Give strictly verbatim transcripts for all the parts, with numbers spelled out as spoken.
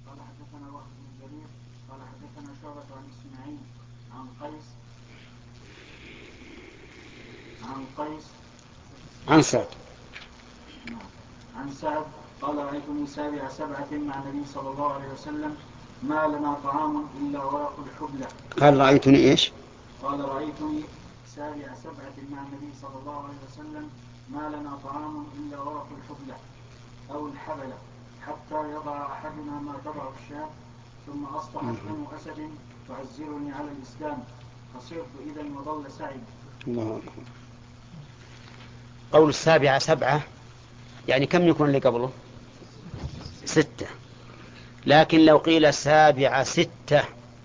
قال حدثنا وهب بن جرير قال حدثنا شعبة عن إسماعيل عن قيس عن قيس عن سعد عن سعد قال رأيتني سابع سبعة مع النبي صلى الله عليه وسلم ما لنا طعام إلا ورق الحبلة. قال رأيتني إيش؟ قال رأيتني سابع سبعة مع النبي صلى الله عليه وسلم ما لنا طعام إلا ورق الحبلة أو الحبلة حتى يضع أحدنا ما تضع الشاة ثم أصبحت بنو أسد تعزرني على الإسلام فصرت إذا وضل سعيد. الله أكبر. قول السابعة سبعة يعني كم يكون اللي قبله؟ ستة. لكن لو قيل سابعة ستة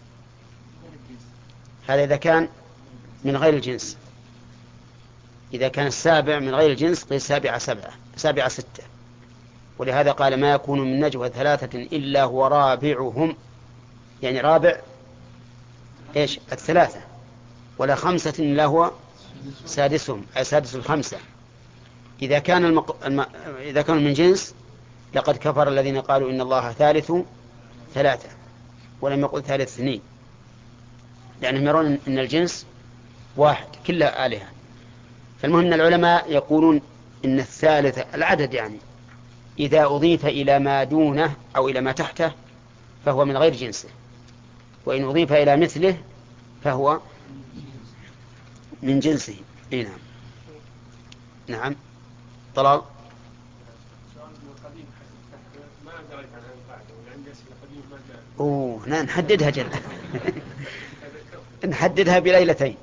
هذا إذا كان من غير الجنس. إذا كان السابع من غير الجنس قيل سابعة سبعة سابعة ستة. ولهذا قال ما يكون من نجوى ثلاثة إلا هو رابعهم يعني رابع إيش الثلاثة ولا خمسة إلا هو سادسهم أي سادس الخمسة. إذا كان المق... الم... إذا كانوا من جنس لقد كفر الذين قالوا إن الله ثالث ثلاثة ولم يقل ثالث اثنين لأنهم يرون أن الجنس واحد كلها آلهة. فالمهم أن العلماء يقولون إن الثالث العدد يعني إذا أضيف إلى ما دونه أو إلى ما تحته فهو من غير جنسه وإن أضيف إلى مثله فهو من جنسه. إيه نعم. نعم طلال. أوه لا نحددها جل نحددها بليلتين.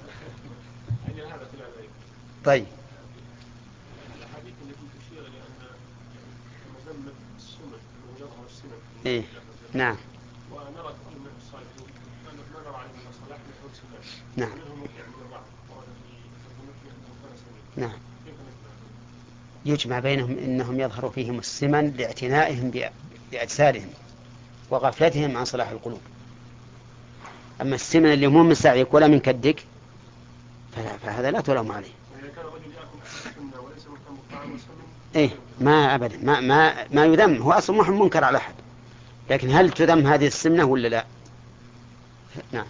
طيب الحديث التي تشير إلى أن مذمة السنة أنه يظهر السنة إيه نعم ونرى كثير من الصالحين ما نرى عليهم الصلاح نحو السنة نعم منهم وقع من الضعف ورد في ترجمته أنه كان سنة. نعم كيف نجمع؟ يجمع بينهم إنهم يظهر فيهم السمن لاعتنائهم بأجسادهم وغفلتهم عن صلاح القلوب. أما السمن اللي مو من سعيك ولا من كدك فلا فهذا لا تلوم عليه. وإذا كان الرجل يأكل السنة وليس مهتم بالطعام والسمن إيه ما أبدا ما ما ما يذم هو أصلا ما هو منكر على أحد لكن هل تذم هذه السمنة ولا لا؟ نعم.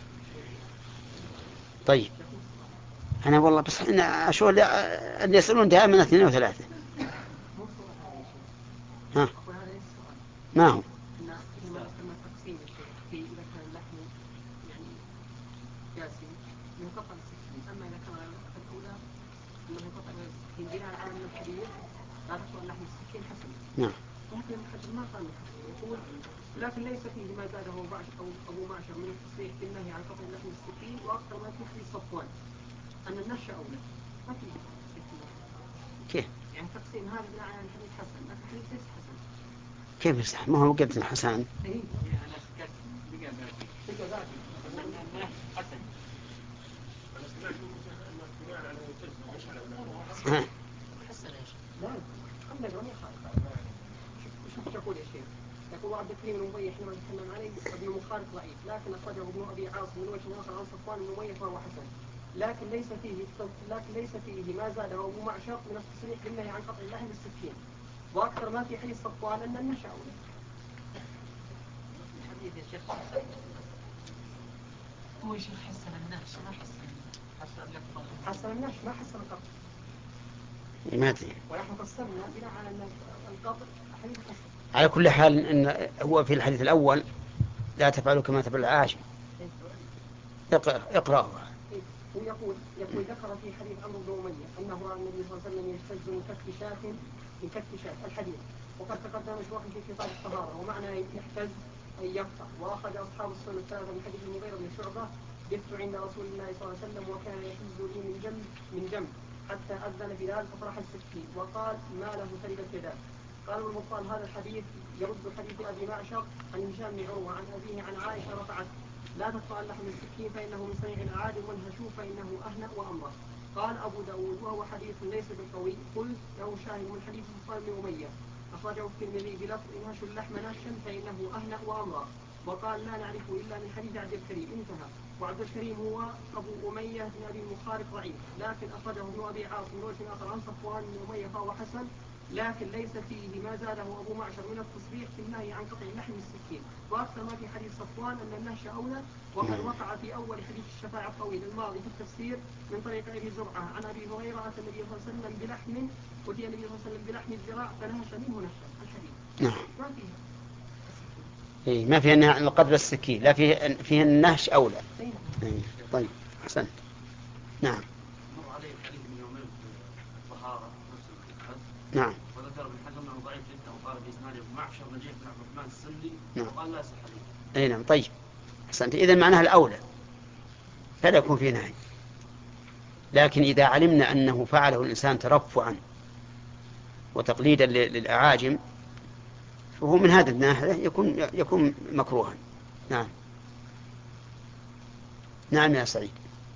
طيب أنا والله بس أنا أشوف اللي يسألون دائما اثنين وثلاثة. ها ما هو ينقطع السكين. أما إذا كان النقطة الأولى أنه ينقطع السكين بناء على أن الحديث لا تقطع لحم السكين حسن. نعم. ممكن الحديث ما قال يقول لكن ليس فيه ما زاده أو أبو معشر من التصريح بالنهي عن قطع لحم السكين وأكثر ما في حديث صفوان أن النشأ أولى ما فيه كيف يعني تقسيم هذا بناء على الحديث حسن لكن الحديث ليس حسن. كيف يصح ما هو قد الحسن. إيه يعني سكت بقى باقي بقى باقي حسن. ها. لا خلنا جميع خالق. شوف يقول يا شيخ يقول عبد الكريم المبيح حينما نتكلم عليه ابن مخالف ضعيف لكن أخرجه ابن أبي عاصم من وجه آخر عن صفوان المبيح فهو حسن لكن ليس فيه لكن ليس فيه ما زاده أبو معشر من التصريح بالنهي عن قطع اللحم بالسكين وأكثر ما في حديث صفوان أن النشأ أولى. الحديث يا شيخ حسن هو شيخ حسن الناس ما حسن حسن الناس ما حسن القطع. ما أدري. ونحن قسمنا بناء على أن القطع حديث حسن. على كل حال إن هو في الحديث الأول لا تفعلوا كما تفعل العاشر. اقرأ اقرأه. ويقول يقول ذكر في حديث عمرو بن أمية أنه رأى النبي صلى الله عليه وسلم يهتز من كف شاة من كف شاة الحديث وقد تقدم مشروحا في كتاب الطهارة ومعنى يهتز أن يقطع. وأخذ أصحاب السنة الثلاثة من حديث المغيرة بن شعبة بت عند رسول الله صلى الله عليه وسلم وكان يهتز لي من جنب من جنب حتى أذن بلال فطرح السكين وقال ما له تربت يداه. قال ابن بطال هذا الحديث يرد حديث أبي معشر عن هشام بن عروة عن أبيه عن عائشة رفعت لا تقطع اللحم السكين فإنه من صنيع العادي والهشوم فإنه أهنأ وأمره. قال أبو داود وهو حديث ليس بالقوي قل له شاهد من حديث صفوان بن أمية أخرجه الترمذي بلفظ إنهش اللحم ناشا فإنه أهنأ وأمره وقال لا نعرفه إلا من حديث عبد الكريم انتهى. وعبد الكريم هو أبو أمية بن أبي المخارق ضعيف لكن أخرجه ابن أبي عاصم من وجه آخر عن صفوان بن أمية فهو حسن لكن ليس فيه ما زاده أبو معشر من التصريح في النهي عن قطع لحم السكين، وأكثر ما في حديث صفوان أن النهش أولى، وقد وقع في أول حديث الشفاعة الطويل الماضي في التفسير من طريق أبي زرعة عن أبي هريرة أتى النبي صلى الله عليه وسلم بلحم أتي النبي صلى الله عليه وسلم بلحم الذراع فنهش منه نهشا الحديث. نعم. ما فيه. إيه ما فيه النهي عن قدر السكين، لا فيه فيه النهش أولى. إيه. طيب أحسنت. نعم. عليه حديث من يومين في الطهارة نفس الحد. نعم. وذكر ابن حزم أنه ضعيف جدا وقال بإسناده معشر نجيح بن عبد الرحمن السندي. نعم. وقال لا يصح حديث. أي نعم. طيب أحسنت. إذا معناها الأولى فلا يكون فيه نهي، لكن إذا علمنا أنه فعله الإنسان ترفعا وتقليدا للأعاجم فهو من هذا الناحية يكون يكون مكروها. نعم. نعم يا سعيد.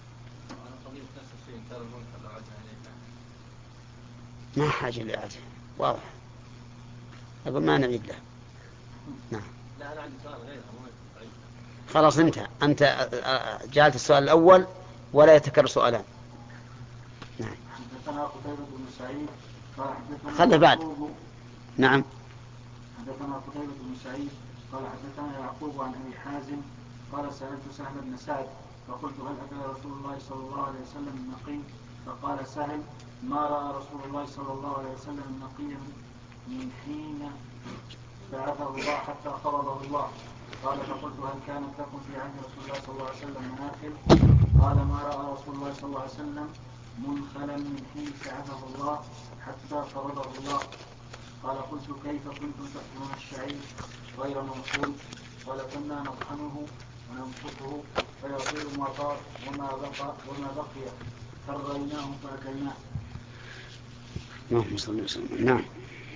ما حاجة لأعجه واضح، أقول ما نعيد له. نعم. لا أنا عندي سؤال غيرها. خلاص انتهى، أنت جعلت السؤال الأول ولا يتكرر سؤالان. نعم. حدثنا قتيبة بن سعيد قال حدثنا خله بعد. نعم. حدثنا قتيبة بن سعيد قال حدثنا يعقوب عن أبي حازم قال سألت سهل بن سعد فقلت هل أكل رسول الله صلى الله عليه وسلم النقي؟ فقال سهل ما رأى رسول الله صلى الله عليه وسلم النقي من حين بعثه الله حتى قبضه الله. قال فقلت هل كانت لكم في عهد رسول الله صلى الله عليه وسلم مناخل؟ قال ما رأى رسول الله صلى الله عليه وسلم منخلا من حين بعثه الله حتى قبضه الله. قال قلت كيف كنتم تأكلون الشعير غير منخول؟ قال كنا نطحنه ونمسكه فيطير ما طار وما بقى وما بقي فريناه فأكلناه. اللهم صل وسلم. نعم.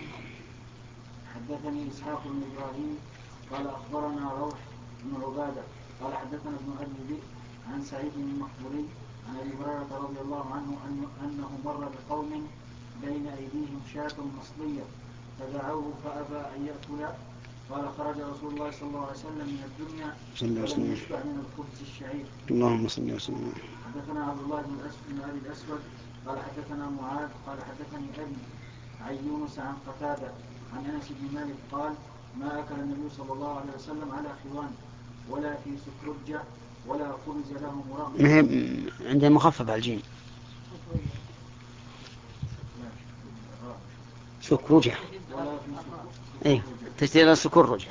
حدثني إسحاق بن إبراهيم قال أخبرنا روح بن عبادة قال حدثنا ابن أبي ذئب عن سعيد المقبوري عن أبي هريرة رضي الله عنه أنه مر بقوم بين أيديهم شاة مصلية فدعوه فأبى أن يأكل. قال خرج رسول الله صلى الله عليه وسلم من الدنيا ولم يشبع من الخبز الشعير. اللهم صل وسلم. حدثنا عبد الله بن أبي الأسود قال حدثنا معاذ قال حدثني أبي عن يونس عن قتادة عن أنس بن مالك قال ما أكل النبي صلى الله عليه وسلم على خوان ولا في سكرجة ولا خبز له مرغ. ما هي عندها مخفف على الجيم. سكرجة. ايه تشتري سكرجة.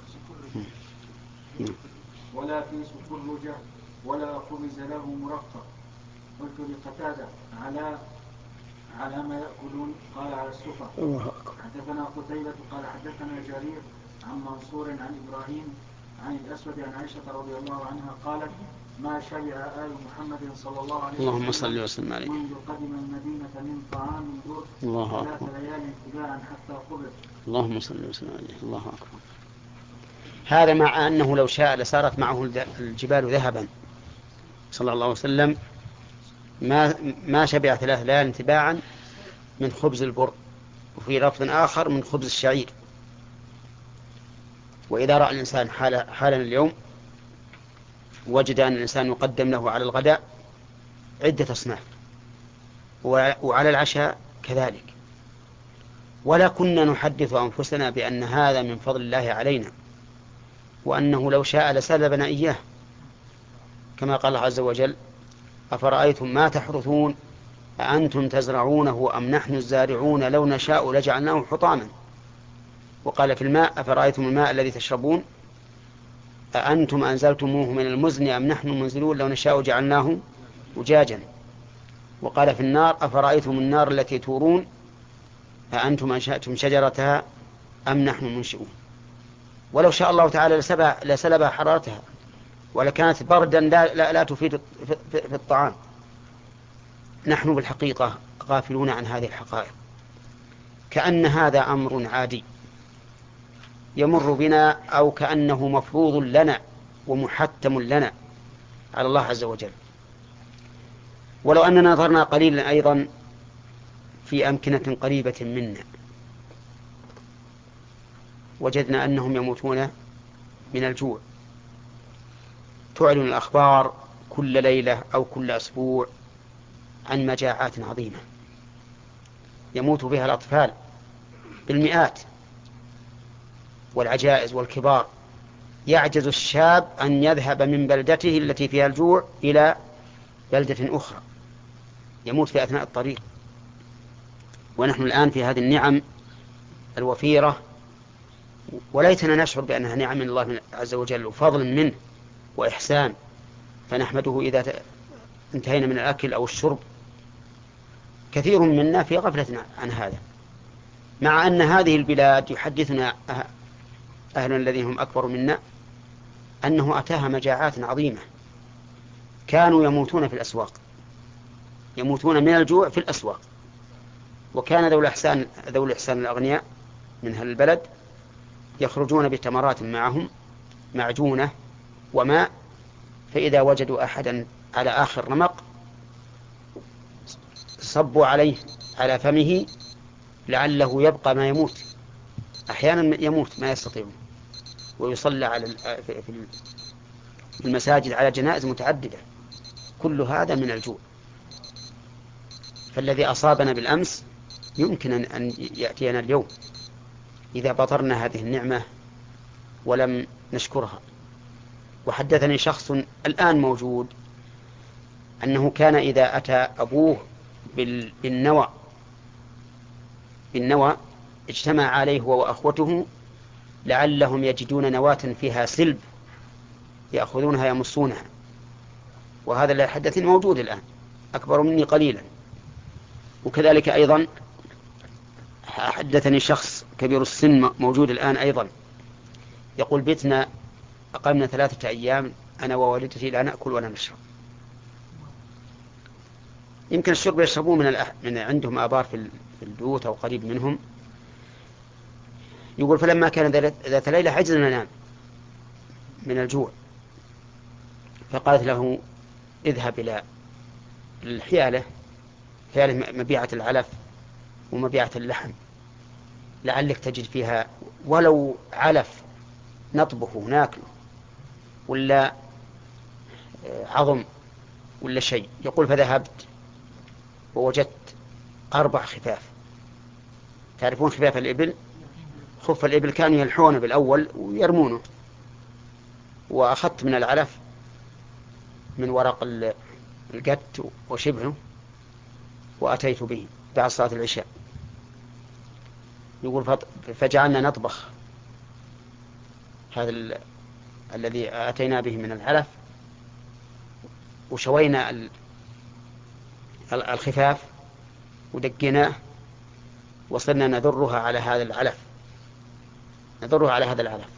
ولا في سكرجة ولا خبز له مرقق. قلت لقتادة على على ما يأكلون؟ قال على السفر. حدثنا قتيبة قال حدثنا جرير عن منصور عن إبراهيم عن الأسود عن عائشة رضي الله عنها قالت ما شبع آل محمد صلى الله عليه وسلم اللهم صل وسلم عليه منذ قدم المدينة من طعام دور ثلاث ليال تباعا حتى قبض. اللهم صل وسلم عليه. الله أكبر. هذا مع أنه لو شاء لسارت معه الجبال ذهبا صلى الله عليه وسلم ما ما شبع ثلاث ليال تباعا من خبز البر، وفي لفظ آخر من خبز الشعير. وإذا رأى الإنسان حال حالا اليوم وجد أن الإنسان يقدم له على الغداء عدة أصناف وعلى العشاء كذلك، ولا كنا نحدث أنفسنا بأن هذا من فضل الله علينا وأنه لو شاء لسلبنا إياه، كما قال الله عز وجل أفرأيتم ما تحرثون أأنتم تزرعونه أم نحن الزارعون لو نشاء لجعلناه حطاما. وقال في الماء أفرأيتم الماء الذي تشربون أأنتم أنزلتموه من المزن أم نحن المنزلون لو نشاء جعلناه أجاجا. وقال في النار أفرأيتم النار التي تورون أأنتم أنشأتم شجرتها أم نحن المنشئون. ولو شاء الله تعالى لسلب حرارتها ولكانت بردا لا, لا, لا تفيد في الطعام. نحن بالحقيقة غافلون عن هذه الحقائق، كأن هذا أمر عادي يمر بنا أو كأنه مفروض لنا ومحتم لنا على الله عز وجل. ولو أننا نظرنا قليلا أيضا في أمكنة قريبة منا وجدنا أنهم يموتون من الجوع. تعلن الأخبار كل ليلة أو كل أسبوع عن مجاعات عظيمة يموت بها الأطفال بالمئات والعجائز والكبار، يعجز الشاب أن يذهب من بلدته التي فيها الجوع إلى بلدة أخرى، يموت في أثناء الطريق. ونحن الآن في هذه النعم الوفيرة، وليتنا نشعر بأنها نعم من الله عز وجل وفضل منه وإحسان، فنحمده إذا انتهينا من الأكل أو الشرب. كثير منا في غفلة عن هذا، مع أن هذه البلاد يحدثنا أهل الذين هم أكبر منا أنه أتاها مجاعات عظيمة، كانوا يموتون في الأسواق، يموتون من الجوع في الأسواق. وكان ذو الإحسان ذو الإحسان الأغنياء من هذا البلد يخرجون بتمرات معهم معجونة وماء، فإذا وجدوا أحدا على آخر رمق صبوا عليه على فمه لعله يبقى ما يموت، أحيانا يموت ما يستطيعون، ويصلى على في المساجد على جنائز متعددة. كل هذا من الجوع. فالذي أصابنا بالأمس يمكن أن يأتينا اليوم إذا بطرنا هذه النعمة ولم نشكرها. وحدثني شخص الآن موجود أنه كان إذا أتى أبوه بالنوى بالنوى اجتمع عليه هو وأخوته لعلهم يجدون نواة فيها سلب يأخذونها يمصونها. وهذا اللي حدثني موجود الآن، أكبر مني قليلا. وكذلك أيضا حدثني شخص كبير السن موجود الآن أيضا، يقول بيتنا أقمنا ثلاثة أيام أنا ووالدتي لا نأكل ولا نشرب. يمكن الشرب يشربون من, الأح... من عندهم آبار في البيوت أو قريب منهم. يقول فلما كان ذات ليلة عجزنا ننام من الجوع، فقالت له اذهب إلى الحيالة، حيالة مبيعة العلف ومبيعة اللحم، لعلك تجد فيها ولو علف نطبخه ناكله ولا عظم ولا شيء. يقول فذهبت ووجدت أربع خفاف. تعرفون خفاف الإبل؟ خف الإبل كانوا يلحونه بالأول ويرمونه. وأخذت من العلف من ورق القت وشبهه وأتيت به بعد صلاة العشاء. يقول فجعلنا نطبخ هذا ال... الذي أتينا به من العلف، وشوينا الخفاف ودقناه وصرنا نذرها على هذا العلف نذرها على هذا العلف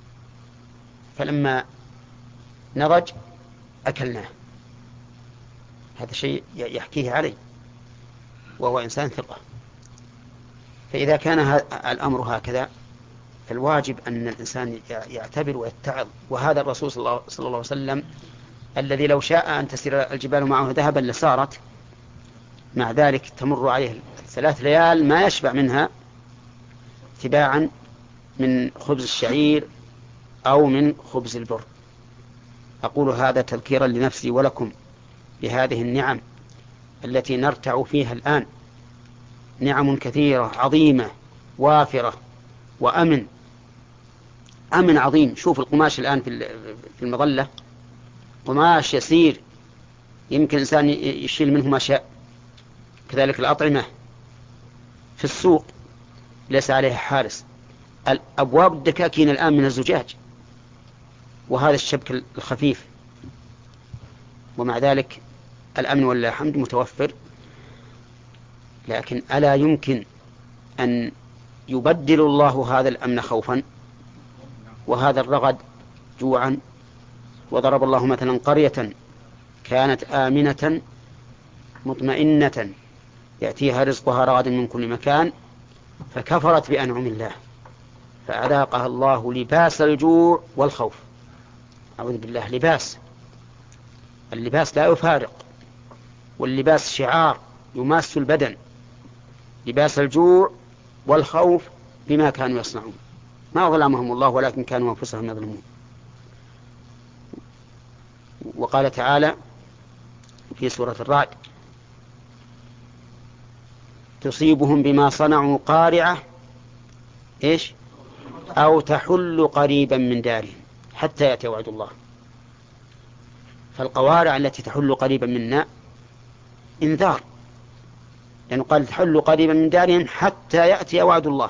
فلما نضج أكلناه. هذا شيء يحكيه علي وهو إنسان ثقة. فإذا كان الأمر هكذا فالواجب أن الإنسان يعتبر ويتعظ. وهذا الرسول صلى الله عليه وسلم الذي لو شاء أن تسير الجبال معه ذهبا لسارت، مع ذلك تمر عليه ثلاث ليال ما يشبع منها تباعا من خبز الشعير أو من خبز البر. أقول هذا تذكيرا لنفسي ولكم بهذه النعم التي نرتع فيها الآن، نعم كثيرة عظيمة وافرة وأمن أمن عظيم. شوف القماش الآن في المظلة قماش يسير يمكن إنسان يشيل منه ما شاء. كذلك الأطعمة في السوق ليس عليها حارس. أبواب الدكاكين الآن من الزجاج وهذا الشبك الخفيف، ومع ذلك الأمن والله الحمد متوفر. لكن ألا يمكن أن يبدل الله هذا الأمن خوفا وهذا الرغد جوعا؟ وضرب الله مثلا قرية كانت آمنة مطمئنة يأتيها رزقها رغدا من كل مكان فكفرت بأنعم الله فأذاقها الله لباس الجوع والخوف. أعوذ بالله. لباس اللباس لا يفارق، واللباس شعار يماس البدن. لباس الجوع والخوف بما كانوا يصنعون. ما ظلمهم الله ولكن كانوا أنفسهم يظلمون. وقال تعالى في سورة الرعد تصيبهم بما صنعوا قارعة إيش؟ أو تحل قريبا من دارهم حتى يأتي وعد الله. فالقوارع التي تحل قريبا منا إنذار، لأنه قال تحل قريبا من دارهم حتى يأتي وعد الله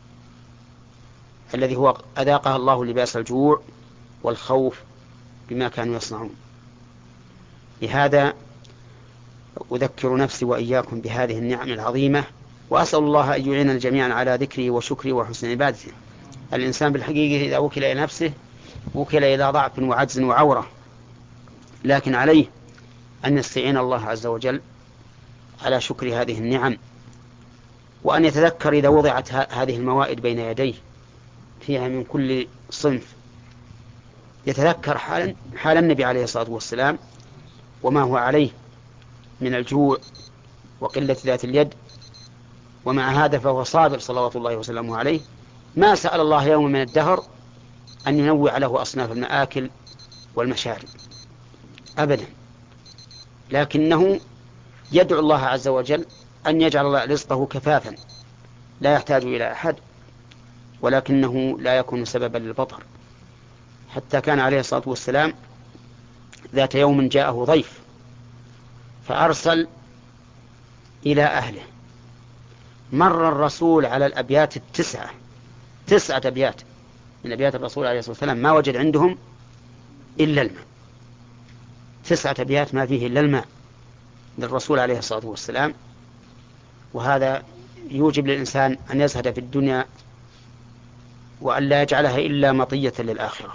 الذي هو أذاقها الله لباس الجوع والخوف بما كانوا يصنعون. لهذا أذكر نفسي وإياكم بهذه النعم العظيمة، وأسأل الله أن يعيننا جميعا على ذكره وشكره وحسن عبادته. الإنسان بالحقيقة إذا وكل إلى نفسه وكل إلى ضعف وعجز وعورة، لكن عليه أن يستعين الله عز وجل على شكر هذه النعم، وأن يتذكر إذا وضعت هذه الموائد بين يديه فيها من كل صنف، يتذكر حال, حال النبي عليه الصلاة والسلام وما هو عليه من الجوع وقلة ذات اليد، ومع هذا فهو صابر صلوات الله وسلامه عليه، ما سأل الله يوم من الدهر أن ينوع له أصناف المآكل والمشارب أبدا، لكنه يدعو الله عز وجل أن يجعل رزقه كفافا لا يحتاج إلى أحد، ولكنه لا يكون سببا للبطر. حتى كان عليه الصلاة والسلام ذات يوم جاءه ضيف فأرسل إلى أهله، مر الرسول على الأبيات التسعة تسعة أبيات من أبيات الرسول عليه الصلاة والسلام ما وجد عندهم إلا الماء، تسعة أبيات ما فيه إلا الماء للرسول عليه الصلاة والسلام. وهذا يوجب للإنسان أن يزهد في الدنيا وأن لا يجعلها إلا مطية للآخرة،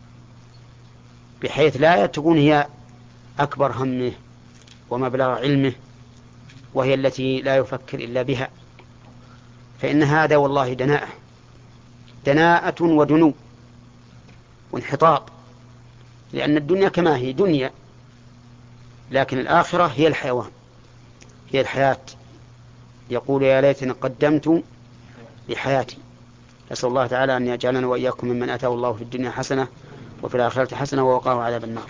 بحيث لا تكون هي أكبر همه ومبلغ علمه وهي التي لا يفكر إلا بها، فإن هذا والله دناءة دناءة ودنو وانحطاط، لأن الدنيا كما هي دنيا، لكن الآخرة هي الحيوان هي الحياة. يقول يا ليتني قدمت لحياتي. أسأل الله تعالى أن يجعلنا وإياكم ممن أتاه الله في الدنيا حسنة وفي الآخرة حسنة ووقاه عذاب النار.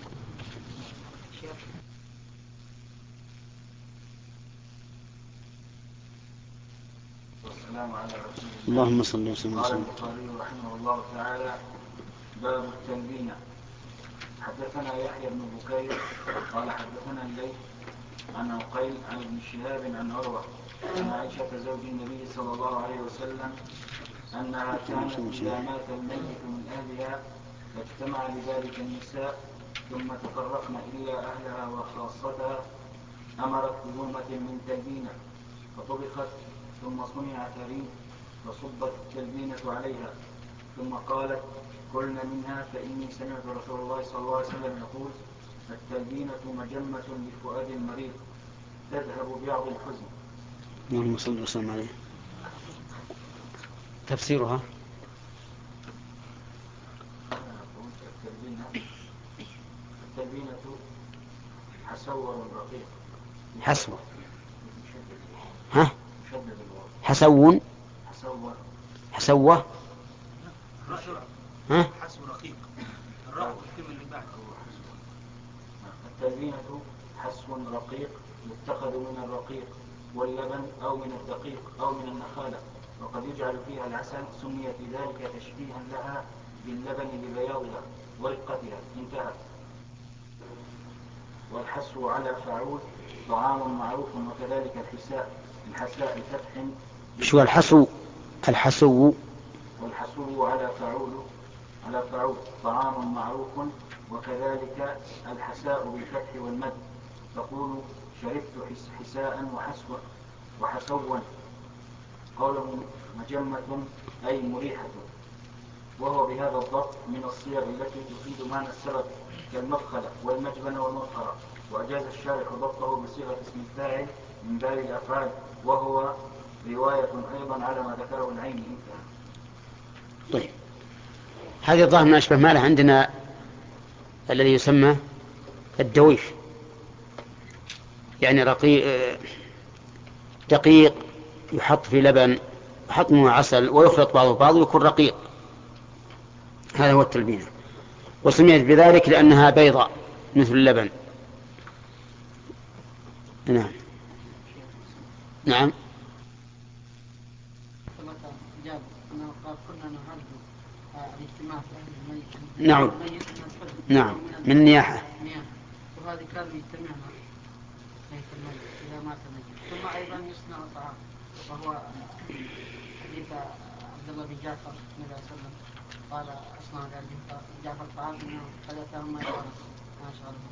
والسلام على رسول الله. اللهم صل وسلم. قال البخاري رحمه الله تعالى: باب التلبين. حدثنا يحيى بن بكير قال حدثنا الليث عن عقيل عن ابن شهاب عن عروة عن عائشة زوج النبي صلى الله عليه وسلم أنها كانت إذا مات الميت من أهلها فاجتمع لذلك النساء ثم تفرقن إلا أهلها وخاصتها أمرت بلومة من تلبينة فطبخت ثم صنع تريد فصبت التلبينة عليها ثم قالت: كلن منها فإني سمعت رسول الله صلى الله عليه وسلم يقول: التلبينة مجمة لفؤاد المريض تذهب بعض الحزن. اللهم صل وسلم عليه. تفسيرها: التلبينة التلبينة حسور رقيق. حسو ها حسون حسور حسوة ها حسو رقيق الراء والكلمة اللي بعد. التلبينة حسو رقيق يتخذ من الرقيق واللبن أو من الدقيق أو من النخالة، وقد يجعل فيها العسل، سميت بذلك تشبيها لها باللبن لبياضها ورقتها. انتهى. والحسو على فعول طعام معروف، وكذلك الحساء الحساء بفتح. شو الحسو؟ الحسو والحسو على فعول على فعول طعام معروف، وكذلك الحساء بالفتح والمد. تقول: شربت حساء وحسوا وحسوا. قوله مجمة أي مريحة، وهو بهذا الضبط من الصيغ التي تفيد معنى السبب كالمدخلة والمجبنة والمدخرة، وأجاز الشارح ضبطه بصيغة اسم الفاعل من باب الأفعال، وهو رواية أيضا على ما ذكره العين. انتهى. طيب، هذه الظاهر من أشبه ماله عندنا الذي يسمى الدويش، يعني رقيق دقيق يحط في لبن يحط منه عسل ويخلط بعضه بعض ويكون رقيق، هذا هو التلبينة، وسميت بذلك لأنها بيضاء مثل اللبن. نعم نعم جاب أنه قال كنا نعرض الاجتماع في أهل الميت. نعم نعم من النياحة. وهذه كان يجتمعنا هيك الميت إذا مات الميت. ثم أيضا يصنع طعام، وهو حديث عبد الله بن جعفر النبي صلى الله عليه وسلم قال أصنع لأبي جعفر طعام إنه قد أتاهم ما يشاء ما شاء الله.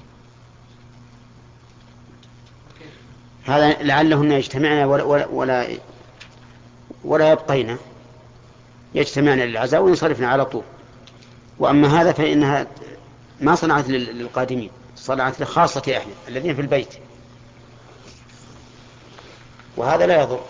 هذا لعلهن يجتمعن ولا, ولا, ولا, ولا يبقين، يجتمعن للعزاء وينصرفن على طول. وأما هذا فإنها ما صنعت للقادمين، صنعت لخاصة أهله الذين في البيت، وهذا لا يضر.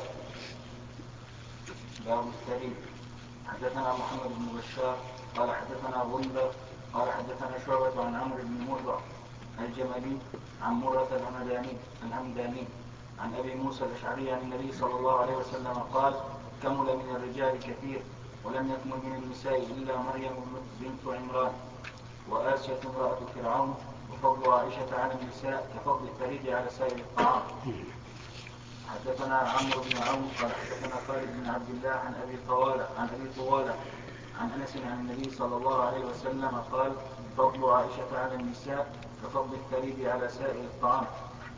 باب السرير. حدثنا محمد بن بشار قال حدثنا غندر قال حدثنا شعبة عن عمرو بن مرة الجملي عن مرة الهمداني الهمداني عن أبي موسى الأشعري عن النبي صلى الله عليه وسلم قال: كمل من الرجال كثير ولم يكمل من النساء إلا مريم بنت عمران وآسية امرأة فرعون، وفضل عائشة على النساء كفضل الثريد على سائر الطعام. حدثنا عمرو بن عون قال حدثنا خالد بن عبد الله عن أبي طوالة عن أبي طوالة عن أنس عن النبي صلى الله عليه وسلم قال: فضل عائشة على النساء كفضل الثريد على سائر الطعام.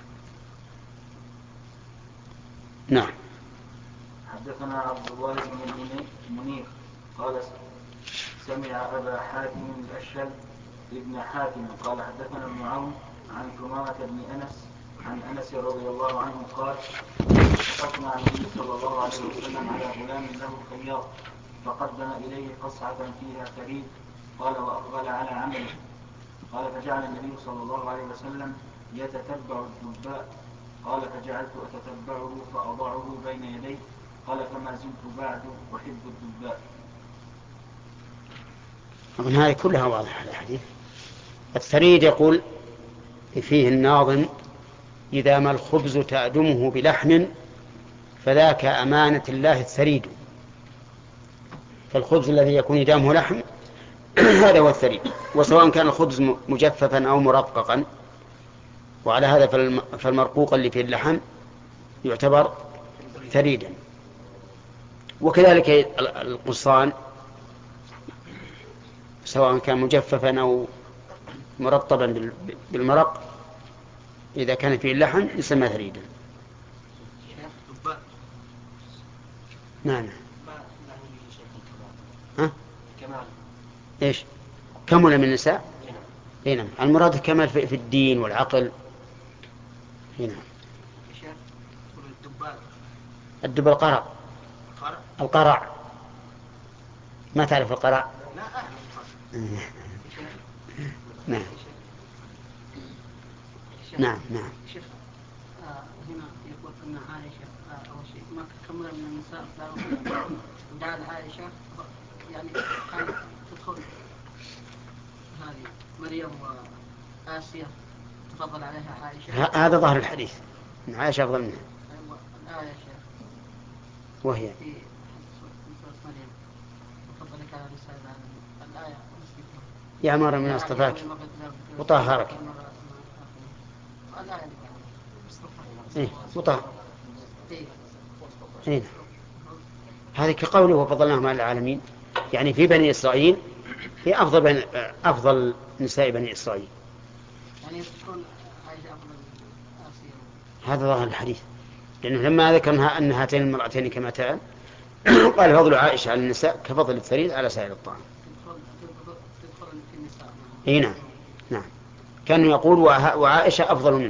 نعم. حدثنا عبد الله بن منير قال سمع أبا حاتم الأشهل ابن حاتم قال حدثنا ابن عون عن كمامة بن أنس عن أنس رضي الله عنه قال: وقفنا عن النبي صلى الله عليه وسلم على غلام له خياط فقدم إليه قصعة فيها ثريد قال: وأقبل على عمله. قال: فجعل النبي صلى الله عليه وسلم يتتبع الدباء. قال: فجعلت أتتبعه فأضعه بين يديه. قال: فما زلت بعد أحب الدباء. من هذه كلها واضحة الحديث. الثريد يقول فيه الناظم: إذا ما الخبز تأدمه بلحم فذاك أمانة الله الثريد. فالخبز الذي يكون يدامه لحم هذا هو الثريد، وسواء كان الخبز مجففا أو مرققا، وعلى هذا فالمرقوق اللي فيه اللحم يعتبر ثريدا. وكذلك القصان سواء كان مجففا أو مرطبا بالمرق إذا كان فيه اللحم يسمى ثريدا. نعم. ها؟ إيش؟ كمل من النساء؟ هنا المراد كمل في الدين والعقل. هنا الدب القرع. القرع ما تعرف القرع؟ نعم نعم نعم. شيخ هنا يقول أن عائشة أول شيء ما كمل من النساء ودعا عائشة يعني كانت تدخل هذه مريم وآسيا تفضل عليها عائشة. هذا ظاهر الحديث أن عائشة أفضل منها. الآية شيخ وهي في سورة مريم تفضلك على نساء العالمين. الآية يا مريم من اصطفاك وطهرك. إيه وطهر. إيه. هذه كقوله وفضلناهم على العالمين، يعني في بني إسرائيل هي أفضل بني أفضل نساء بني إسرائيل. يعني تكون عائشة أفضل آسيا. هذا ظاهر الحديث، لأنه لما ذكرها أن هاتين المرأتين كمتان قال فضل عائشة على النساء كفضل الثريد على سائر الطعام. اي نعم نعم. كانوا يقول وعائشة أفضل منه.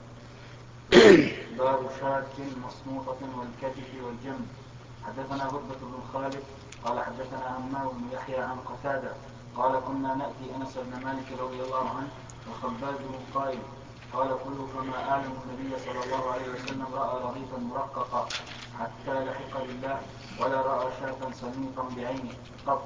باب شاة مصنوطة والكتف والجنب. حدثنا هدبة بن خالد قال حدثنا عمار بن يحيى عن قتادة قال: كنا نأتي أنس بن مالك رضي الله عنه وخباب بن قائل قال: كلوا فما أعلم النبي صلى الله عليه وسلم رأى رغيفا مرققا حتى لحق بالله ولا رأى شاة سميطا بعينه قط.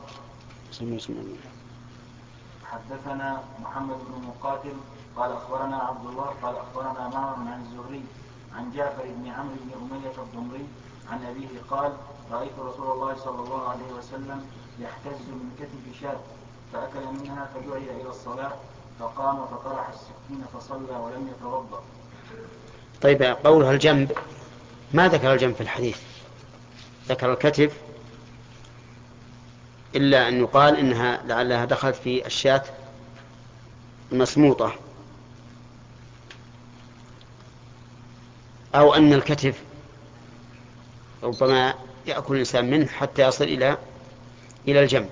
حدثنا محمد بن مقاتل قال أخبرنا عبد الله قال أخبرنا معمر عن الزهري عن جعفر بن عمرو بن أمية الضمري عن أبيه قال: رأيت رسول الله صلى الله عليه وسلم يحتز من كتف شاة فأكل منها فدعي إلى الصلاة فقام فطرح السكين فصلى ولم يتوضأ. طيب قولها الجنب ما ذكر الجنب في الحديث، ذكر الكتف إلا أن يقال إنها لعلها دخلت في الشاة المسموطة، أو أن الكتف ربما يأكل الإنسان منه حتى يصل إلى إلى الجنب.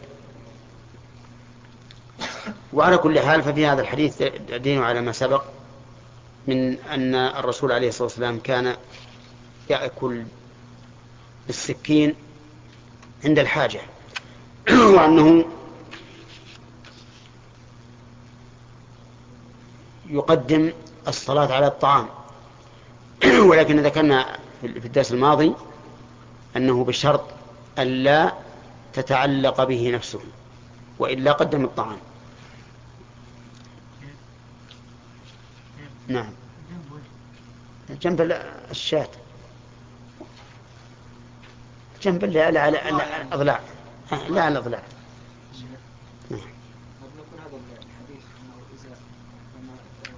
وعلى كل حال ففي هذا الحديث دين على ما سبق من أن الرسول عليه الصلاة والسلام كان يأكل بالسكين عند الحاجة، وأنه يقدم الصلاة على الطعام. ولكن ذكرنا في الدرس الماضي أنه بشرط ألا تتعلق به نفسه، وإلا قدم الطعام. نعم، جنب الشاة، جنب لا على الأضلاع، لا على الأضلاع. نعم. نقول هذا الحديث أنه إذا لما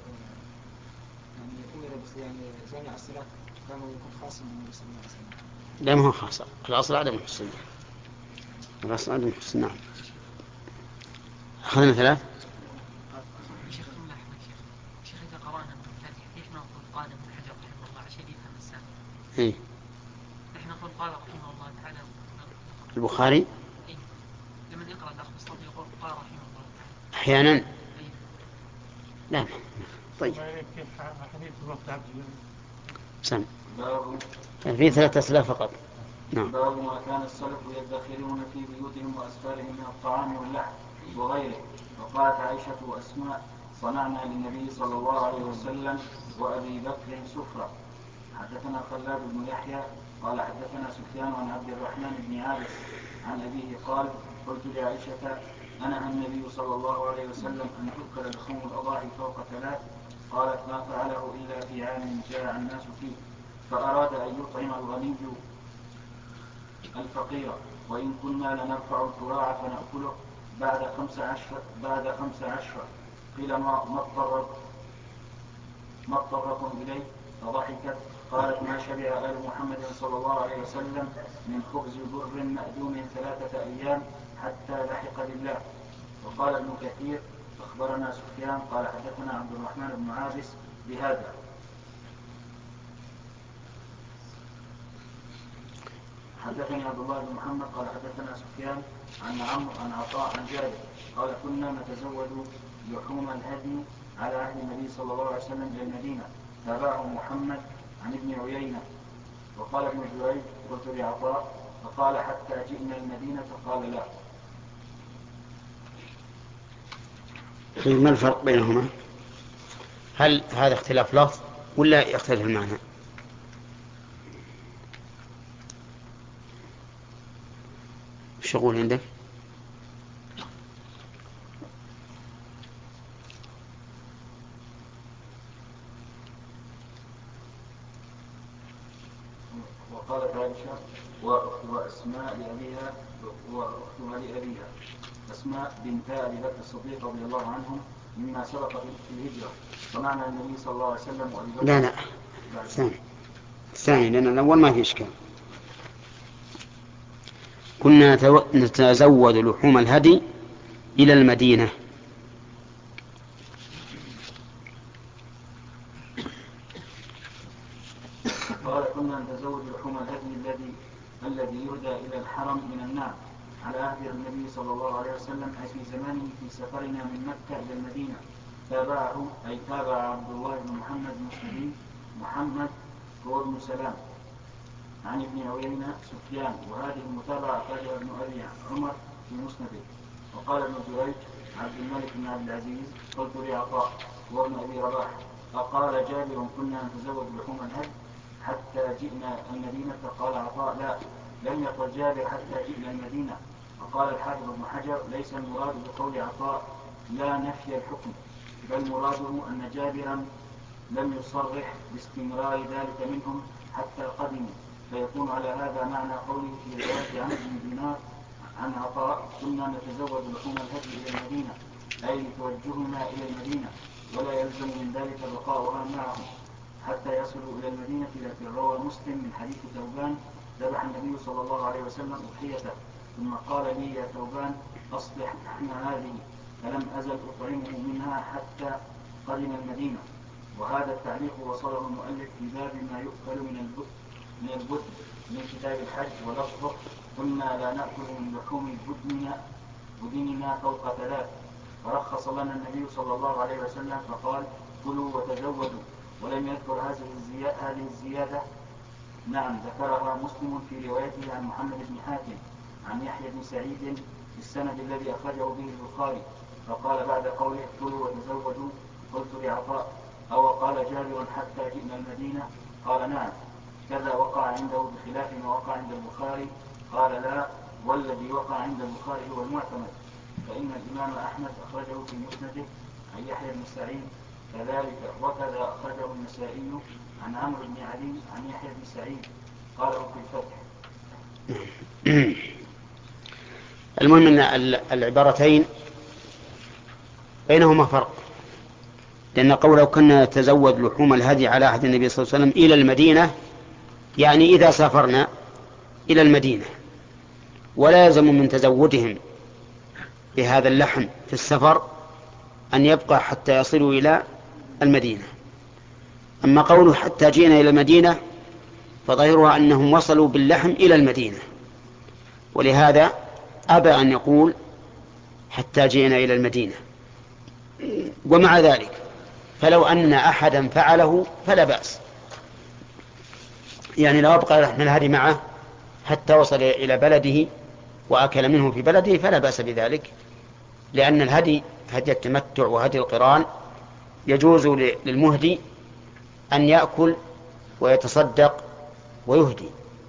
يعني أمر يعني جامع الصلاة كانوا يكون خاصا بالنبي صلى الله عليه وسلم. لا، ما هو خاصة، الأصل عدم الحسن، الأصل عدم الحسن. نعم. أخذنا ثلاث. شيخ الله يحفظك شيخ. شيخ إذا قرأنا من الفاتحة ليش ما نقول قال ابن حجر رحمه الله عشان يفهم السامع؟ إيه. نحن نقول قال رحمه الله تعالى البخاري. إيه. لمن يقرأ الأخ بالصوت يقول قال رحمه الله تعالى. أحيانا. إيه. لا. طيب. حديث الوقت عبد الله. سم. باب في ثلاثة أسئلة فقط. نعم. باب ما كان السلف يدخرون في بيوتهم وأسفارهم من الطعام واللحم وغيره. وقالت عائشة وأسماء صنعنا للنبي صلى الله عليه وسلم وأبي بكر سفرة. حدثنا خلاد بن يحيى قال حدثنا سفيان عن عبد الرحمن بن عابس عن أبيه قال قلت لعائشة أنهى النبي صلى الله عليه وسلم أن تؤكل لحوم الأضاحي فوق ثلاث؟ قالت ما فعله إلا في عام جاع الناس فيه، فأراد أن يطعم الغني الفقير، وإن كنا لنرفع الكراع فنأكله بعد خمس عشر بعد خمس عشر قيل ما اضطرت ما اضطركم إليه؟ فضحكت قالت ما شبع آل محمد صلى الله عليه وسلم من خبز بر مأدوم ثلاثة أيام حتى لحق بالله. وقال ابن كثير أخبرنا سفيان قال حدثنا عبد الرحمن بن عابس بهذا. حدثني عبد الله بن محمد قال حدثنا سفيان عن عمرو عن عطاء عن جابر قال كنا نتزود لحوم الهدي على عهد النبي صلى الله عليه وسلم إلى المدينة، تابعه محمد عن ابن عيينة. وقال ابن جريج قلت لعطاء فقال حتى جئنا المدينة قال لا. ما الفرق بينهما؟ هل هذا اختلاف لفظ ولا يختلف المعنى؟ شغول عندك؟ وقالت عائشة وأسماء لأبيها وأختها لأبيها. أسماء بنت أبي بكر الصديق رضي الله عنهم مما سبق في الهجرة، ومعنى النبي صلى الله عليه وسلم وأبي بكر. لا لا ثاني ثاني لأن الأول ما في إشكال. كنا نتزود لحوم الهدي إلى المدينة. قال كنا نتزود لحوم الهدي الذي الذي يهدى إلى الحرم من النعم على عهد النبي صلى الله عليه وسلم أي في زمانه في سفرنا من مكة إلى المدينة. تابعه أي تابع عبد الله بن محمد المسلمين محمد هو ابن سلام عن ابن عيينة سفيان، وهذه المتابعة أخرجها ابن أبي عمر في مسنده. وقال ابن جريج عبد الملك بن عبد العزيز قلت لعطاء وابن أبي رباح أقال جابر كنا نتزود لحوم الهدي حتى جئنا المدينة؟ قال عطاء لا، لم يقل جابر حتى جئنا المدينة. وقال الحافظ ابن حجر ليس المراد بقول عطاء لا نفي الحكم، بل مراده أن جابرا لم يصرح باستمرار ذلك منهم حتى قدموا، فيكون على هذا معنى قوله في رواية عن ابن دينار عن عطاء كنا نتزود لحوم الهدي إلى المدينة أي لتوجهنا إلى المدينة، ولا يلزم من ذلك بقاؤها معهم حتى يصلوا إلى المدينة. لكن روى مسلم من حديث ثوبان ذبح النبي صلى الله عليه وسلم أضحيته ثم قال لي يا ثوبان أصلح لحم هذه، فلم أزل أطعمه منها حتى قدم المدينة. وهذا التعليق وصله المؤلف في باب ما يؤكل من البد من البدن من كتاب الحج، ولفظه كنا لا نأكل من لحوم بدننا بدننا فوق ثلاث. فرخص لنا النبي صلى الله عليه وسلم فقال كلوا وتزودوا، ولم يذكر هذه الزيادة. نعم ذكرها مسلم في روايته عن محمد بن حاتم عن يحيى بن سعيد بالسند الذي أخرجه به البخاري، فقال بعد قوله كلوا وتزودوا قلت لعطاء أو قال جابر حتى جئنا المدينة؟ قال نعم. كذا وقع عنده بخلاف ما وقع عند البخاري. قال لا، والذي وقع عند البخاري هو المعتمد، فإن الإمام أحمد أخرجه في مسنده عن يحيى بن سعيد كذلك، وكذا أخرجه النسائي عن عمرو بن علي عن يحيى بن سعيد قاله في الفتح. المهم أن العبارتين بينهما فرق، لأن قوله كنا نتزود لحوم الهدي على عهد النبي صلى الله عليه وسلم إلى المدينة يعني إذا سافرنا إلى المدينة، ولا يلزم من تزودهم بهذا اللحم في السفر أن يبقى حتى يصلوا إلى المدينة. أما قوله حتى جئنا إلى المدينة فظاهرها أنهم وصلوا باللحم إلى المدينة، ولهذا أبى أن يقول حتى جئنا إلى المدينة. ومع ذلك فلو أن أحدا فعله فلا بأس، يعني لو أبقى لحم الهدي معه حتى وصل إلى بلده وأكل منه في بلده فلا بأس بذلك، لأن الهدي هدي التمتع وهدي القران يجوز للمهدي أن يأكل ويتصدق ويهدي،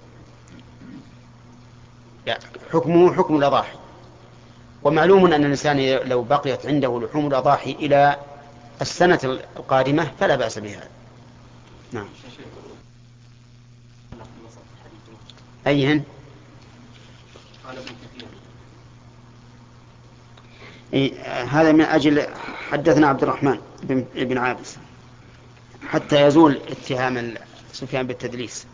يعني حكمه حكم الأضاحي. ومعلوم أن الإنسان لو بقيت عنده لحوم الأضاحي إلى السنة القادمة فلا بأس بها. نعم. أيهن؟ إيه هذا من أجل حدثنا عبد الرحمن بن عابس حتى يزول اتهام سفيان بالتدليس.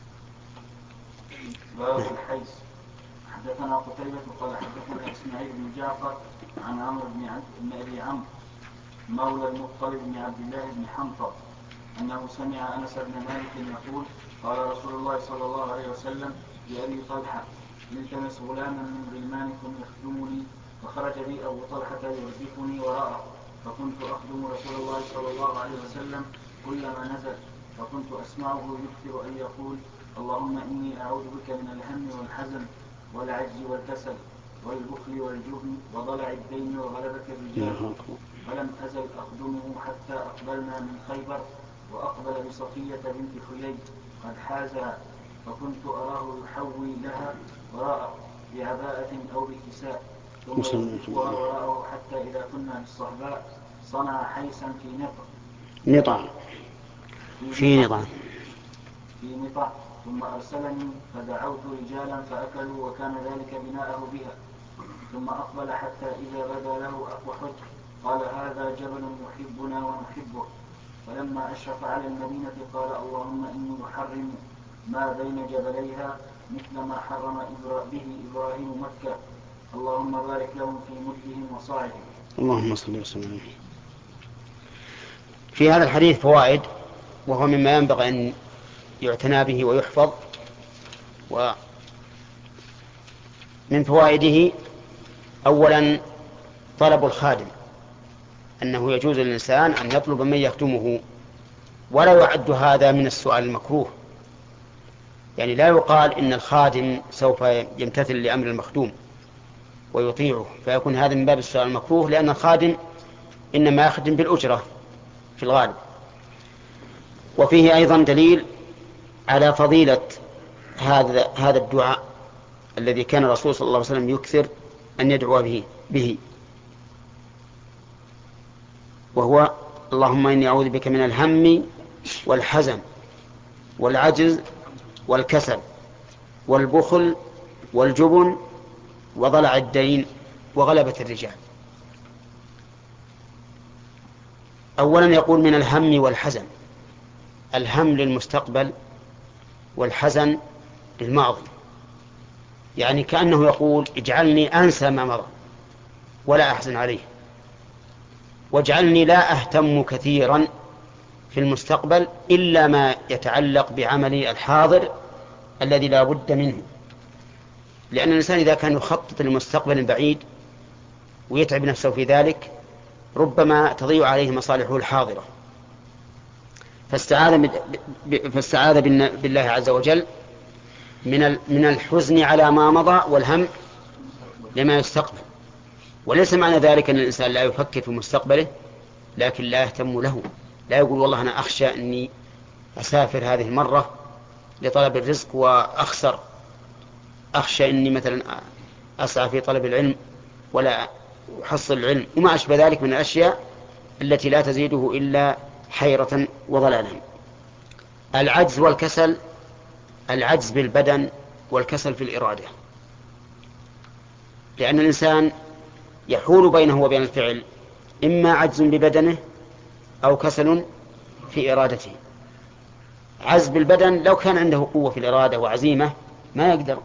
باب الحيث. حدثنا قتيبة قال حدثنا إسماعيل بن جعفر عن عمرو بن أبي عمرو مولى المطلب بن عبد الله بن حنطب أنه سمع أنس بن مالك يقول قال رسول الله صلى الله عليه وسلم لأبي طلحة التمس غلاما من غلمانكم يخدمني، فخرج بي أبو طلحة يردفني وراءه، فكنت أخدم رسول الله صلى الله عليه وسلم كلما نزل، فكنت أسمعه يكثر أن يقول اللهم إني أعوذ بك من الهم والحزن والعجز والكسل والبخل والجبن وضلع الدين وغلبة الرجال، فلم أزل أخدمه حتى أقبلنا من خيبر، وأقبل بصفية بنت حيي قد حازها، فكنت أراه يحوي لها وراءه بعباءة أو بكساء، ثم يصفها وراءه حتى إذا كنا بالصحباء صنع حيسا في نطع نطع في نطع في نطع ثم أرسلني فدعوت رجالا فأكلوا، وكان ذلك بناءه بها، ثم أقبل حتى إذا بدا له أحد قال هذا جبل يحبنا ونحبه، فلما أشرف على المدينة قال اللهم إني أحرم ما بين جبليها مثل ما حرم به إبراهيم مكة، اللهم بارك لهم في مدهم وصاعهم. اللهم صل وسلم. في هذا الحديث فوائد، وهو مما ينبغي أن يعتنى به ويحفظ. ومن فوائده أولا طلب الخادم، أنه يجوز للإنسان أن يطلب من يخدمه، ولا يعد هذا من السؤال المكروه، يعني لا يقال إن الخادم سوف يمتثل لأمر المخدوم ويطيعه فيكون هذا من باب السؤال المكروه، لأن الخادم إنما يخدم بالأجرة في الغالب. وفيه أيضا دليل على فضيلة هذا هذا الدعاء الذي كان الرسول صلى الله عليه وسلم يكثر أن يدعو به, به وهو اللهم إني أعوذ بك من الهم والحزن والعجز والكسل والبخل والجبن وضلع الدين وغلبة الرجال. أولا يقول من الهم والحزن، الهم للمستقبل والحزن للماضي، يعني كأنه يقول اجعلني أنسى ما مضى ولا أحزن عليه، واجعلني لا أهتم كثيرا في المستقبل إلا ما يتعلق بعملي الحاضر الذي لا بد منه. لأن الإنسان إذا كان يخطط لمستقبل بعيد ويتعب نفسه في ذلك ربما تضيع عليه مصالحه الحاضرة. فاستعاذ, فاستعاذ بالله عز وجل من من الحزن على ما مضى والهم لما يستقبل. وليس معنى ذلك أن الإنسان لا يفكر في مستقبله لكن لا يهتم له، لا يقول والله أنا أخشى أني أسافر هذه المرة لطلب الرزق وأخسر، أخشى أني مثلا أسعى في طلب العلم ولا أحصل العلم، وما أشبه ذلك من الأشياء التي لا تزيده إلا حيرة وضلالا. العجز والكسل، العجز بالبدن والكسل في الإرادة، لأن الإنسان يحول بينه وبين الفعل إما عجز ببدنه أو كسل في إرادته. عجز بالبدن لو كان عنده قوة في الإرادة وعزيمة ما يقدر.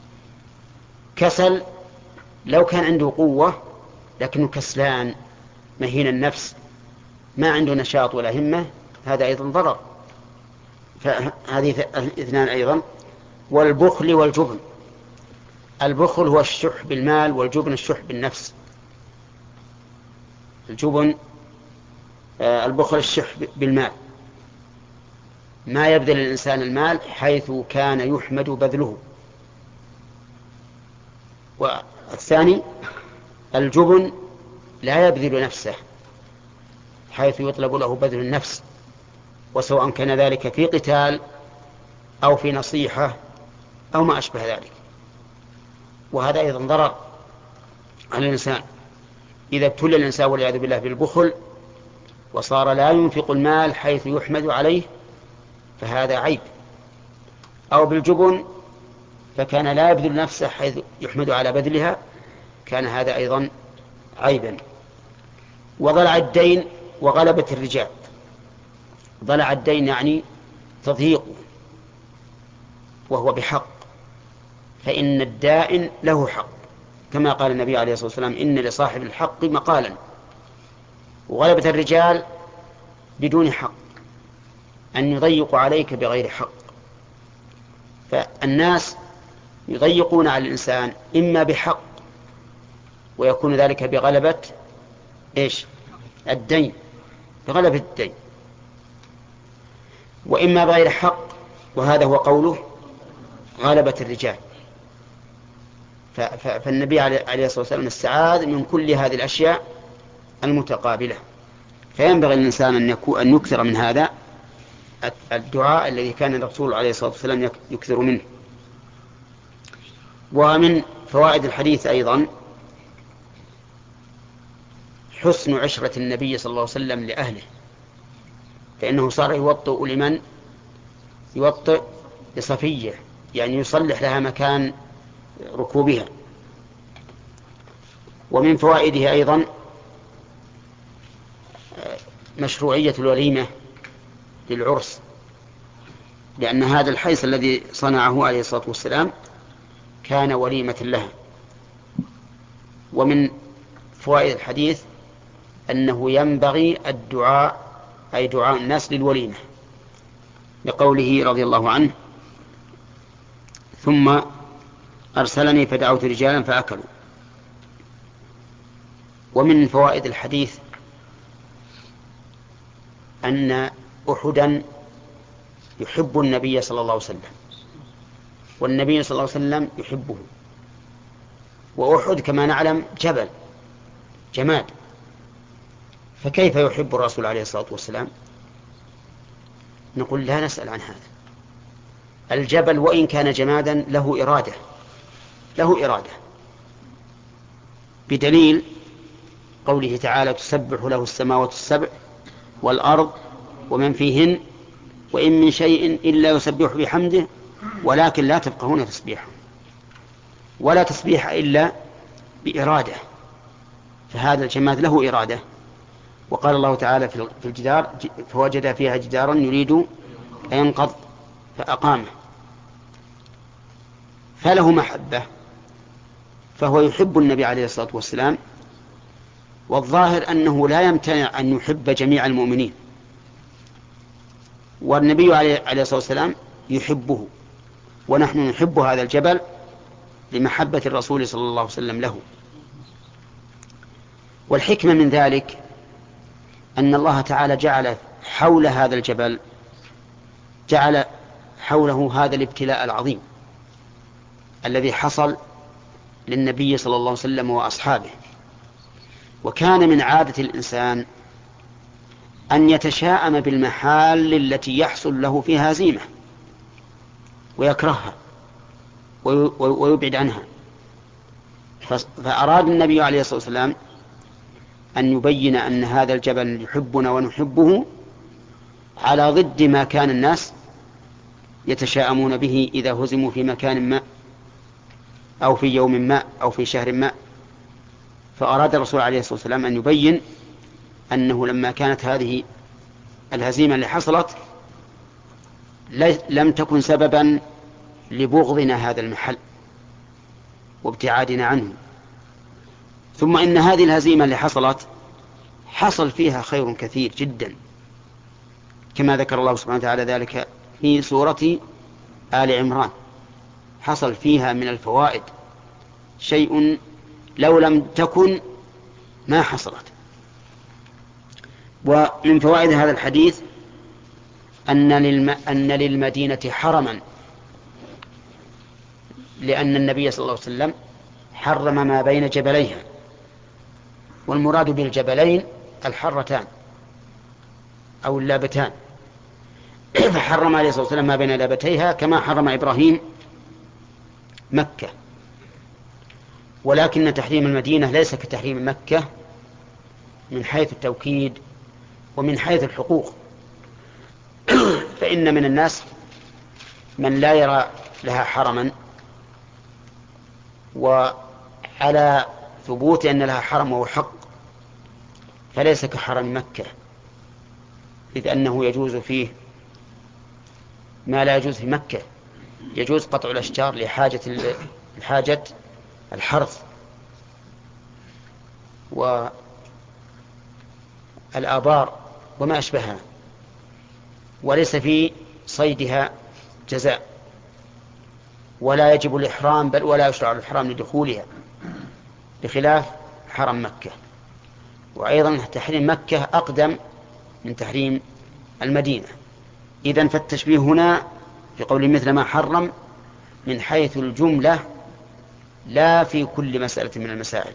كسل لو كان عنده قوة لكنه كسلان مهين النفس ما عنده نشاط ولا همة، هذا أيضا ضرر. فهذه اثنان أيضا. والبخل والجبن، البخل هو الشح بالمال والجبن الشح بالنفس. الجبن آه البخل الشح بالمال، ما يبذل الإنسان المال حيث كان يحمد بذله. والثاني الجبن لا يبذل نفسه حيث يطلب له بذل النفس، وسواء كان ذلك في قتال أو في نصيحة أو ما أشبه ذلك. وهذا أيضا ضرر على الإنسان. إذا ابتلي الإنسان والعياذ بالله بالبخل وصار لا ينفق المال حيث يحمد عليه فهذا عيب، أو بالجبن فكان لا يبذل نفسه حيث يحمد على بذلها، كان هذا أيضا عيبا. وضلع الدين وغلبة الرجال، ضلع الدين يعني تضييقه وهو بحق، فإن الدائن له حق كما قال النبي عليه الصلاة والسلام إن لصاحب الحق مقالا. وغلبة الرجال بدون حق، أن يضيق عليك بغير حق. فالناس يضيقون على الإنسان إما بحق ويكون ذلك بغلبة إيش؟ الدين، بغلبة الدين، وإما بغير حق، وهذا هو قوله غلبة الرجال. فالنبي عليه الصلاة والسلام استعاذ من كل هذه الأشياء المتقابلة. فينبغي الإنسان أن أن يكثر من هذا الدعاء الذي كان الرسول عليه الصلاة والسلام يكثر منه. ومن فوائد الحديث أيضا حسن عشرة النبي صلى الله عليه وسلم لأهله، فإنه صار يوطئ لمن يوطئ لصفية، يعني يصلح لها مكان ركوبها. ومن فوائده أيضا مشروعية الوليمة للعرس، لأن هذا الحيث الذي صنعه عليه الصلاة والسلام كان وليمة لها. ومن فوائد الحديث أنه ينبغي الدعاء أي دعاء الناس للوليمة، لقوله رضي الله عنه ثم أرسلني فدعوت رجالا فأكلوا. ومن فوائد الحديث أن أحدا يحب النبي صلى الله عليه وسلم والنبي صلى الله عليه وسلم يحبه، وأحد كما نعلم جبل جماد، فكيف يحب الرسول عليه الصلاة والسلام؟ نقول لا نسأل عن هذا. الجبل وإن كان جمادا له إرادة، له إرادة، بدليل قوله تعالى تسبح له السماوات السبع والأرض ومن فيهن وإن من شيء إلا يسبح بحمده ولكن لا تفقهون تسبيحه. ولا تسبيح إلا بإرادة، فهذا الجماد له إرادة. وقال الله تعالى في الجدار فوجد فيها جدارا يريد أن ينقض فأقامه، فله محبة فهو يحب النبي عليه الصلاة والسلام، والظاهر أنه لا يمتنع أن يحب جميع المؤمنين، والنبي عليه الصلاة والسلام يحبه، ونحن نحب هذا الجبل لمحبة الرسول صلى الله عليه وسلم له. والحكمة من ذلك أن الله تعالى جعل حول هذا الجبل جعل حوله هذا الابتلاء العظيم الذي حصل للنبي صلى الله عليه وسلم وأصحابه. وكان من عادة الإنسان أن يتشاءم بالمحال التي يحصل له فيها هزيمة ويكرهها ويبعد عنها، فأراد النبي عليه الصلاة والسلام أن يبين أن هذا الجبل يحبنا ونحبه على ضد ما كان الناس يتشاءمون به إذا هزموا في مكان ما أو في يوم ما أو في شهر ما. فأراد الرسول عليه الصلاة والسلام أن يبين أنه لما كانت هذه الهزيمة اللي حصلت لم تكن سببا لبغضنا هذا المحل وابتعادنا عنه، ثم إن هذه الهزيمة اللي حصلت حصل فيها خير كثير جدا، كما ذكر الله سبحانه وتعالى ذلك في سورة آل عمران. حصل فيها من الفوائد شيء لو لم تكن ما حصلت. ومن فوائد هذا الحديث أن, للم... أن للمدينة حرما، لأن النبي صلى الله عليه وسلم حرم ما بين جبليها، والمراد بالجبلين الحرتان أو اللابتان، فحرم عليه الصلاة والسلام ما بين لابتيها كما حرم إبراهيم مكة. ولكن تحريم المدينة ليس كتحريم مكة من حيث التوكيد ومن حيث الحقوق، فإن من الناس من لا يرى لها حرما، وعلى ثبوت أن لها حرم وهو حق فليس كحرم مكة، إذ أنه يجوز فيه ما لا يجوز في مكة. يجوز قطع الأشجار لحاجة الحاجة الحرث والآبار وما أشبهها، وليس في صيدها جزاء، ولا يجب الإحرام بل ولا يشرع الإحرام لدخولها، بخلاف حرم مكة. وأيضا تحريم مكة أقدم من تحريم المدينة. إذن فالتشبيه هنا في قول مثل ما حرم من حيث الجملة لا في كل مسألة من المسائل.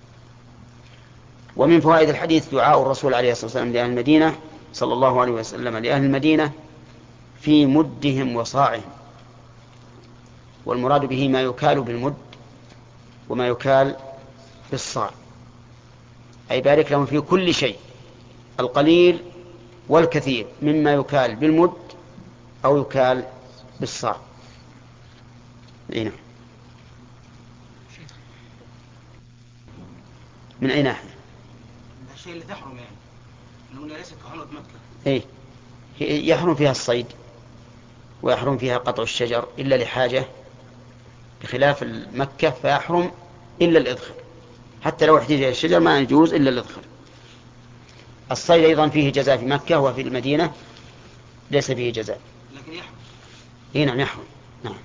ومن فوائد الحديث دعاء الرسول عليه الصلاة والسلام لأهل المدينة صلى الله عليه وسلم لأهل المدينة في مدهم وصاعهم، والمراد به ما يكال بالمد وما يكال بالصاع، أي بارك لهم في كل شيء، القليل والكثير، مما يكال بالمد أو يكال بالصاع. هنا من أي ناحية؟ الشيء اللي تحرم يعني أنه ليس كحرمة مكة. إيه، يحرم فيها الصيد ويحرم فيها قطع الشجر إلا لحاجة، بخلاف مكة فيحرم إلا الإذخر، حتى لو احتاج الشجر ما يجوز إلا الإذخر. الصيد أيضا فيه جزاء في مكة، وفي المدينة ليس فيه جزاء، لكن يحرم. إيه نعم يحرم. نعم.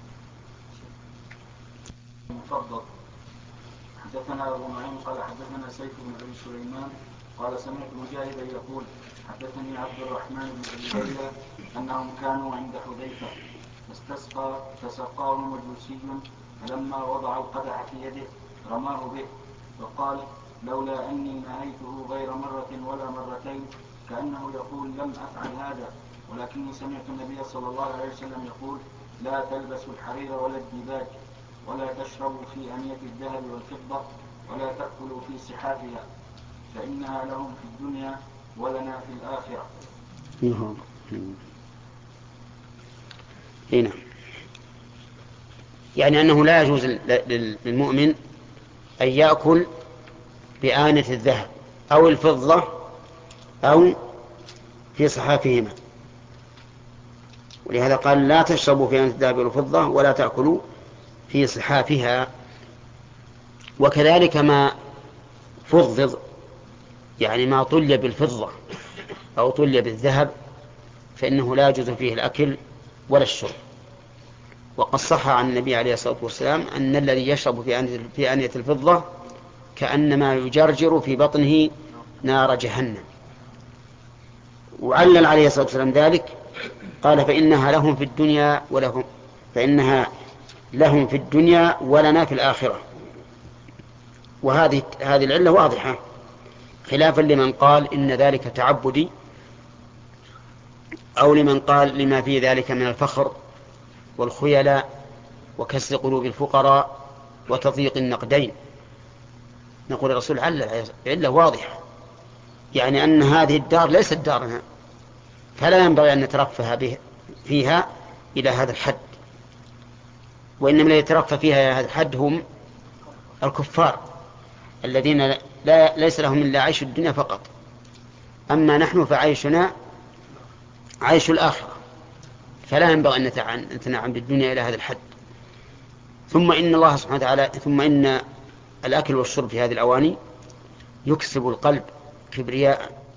مفضل. حدثنا أبو نعيم قال حدثنا سيف بن أبي سليمان قال سمعت مجاهدا يقول حدثني عبد الرحمن بن أبي ليلى أنهم كانوا عند حذيفة فاستسقى فسقاهم مجوسي، فلما وضع القدح في يده رماه به وقال لولا أني نهيته غير مرة ولا مرتين، كأنه يقول لم أفعل هذا، ولكني سمعت النبي صلى الله عليه وسلم يقول لا تلبسوا الحرير ولا الديباج، ولا تشربوا في أنية الذهب والفضة، ولا تأكلوا في سحافها، فإنها لهم في الدنيا ولنا في الآخرة. هنا يعني أنه لا يجوز للمؤمن أن يأكل بآنة الذهب أو الفضة أو في صحافهما، ولهذا قال لا تشربوا في آنة الذهب والفضة ولا تأكلوا في صحافها. وكذلك ما فضض، يعني ما طلي بالفضة أو طلي بالذهب، فإنه لا يجوز فيه الأكل ولا الشرب. وقد صح عن النبي عليه الصلاة والسلام أن الذي يشرب في آنية الفضة كأنما يجرجر في بطنه نار جهنم. وعلل عليه الصلاة والسلام ذلك، قال فإنها لهم في الدنيا ولهم فإنها لهم في الدنيا ولنا في الآخرة. وهذه هذه العلة واضحة، خلافا لمن قال إن ذلك تعبدي، أو لمن قال لما في ذلك من الفخر والخيلاء وكسر قلوب الفقراء وتضييق النقدين. نقول الرسول علة علة واضحة، يعني أن هذه الدار ليست دارنا، فلا ينبغي أن نترفه به فيها إلى هذا الحد، وإنما الذي يترفه فيها إلى هذا الحد هم الكفار الذين لا ليس لهم إلا عيش الدنيا فقط، أما نحن فعيشنا عيش الآخرة، فلا ينبغي أن نتنعم بالدنيا إلى هذا الحد. ثم إن الله سبحانه وتعالى ثم إن الأكل والشرب في هذه الأواني يكسب القلب كبرياء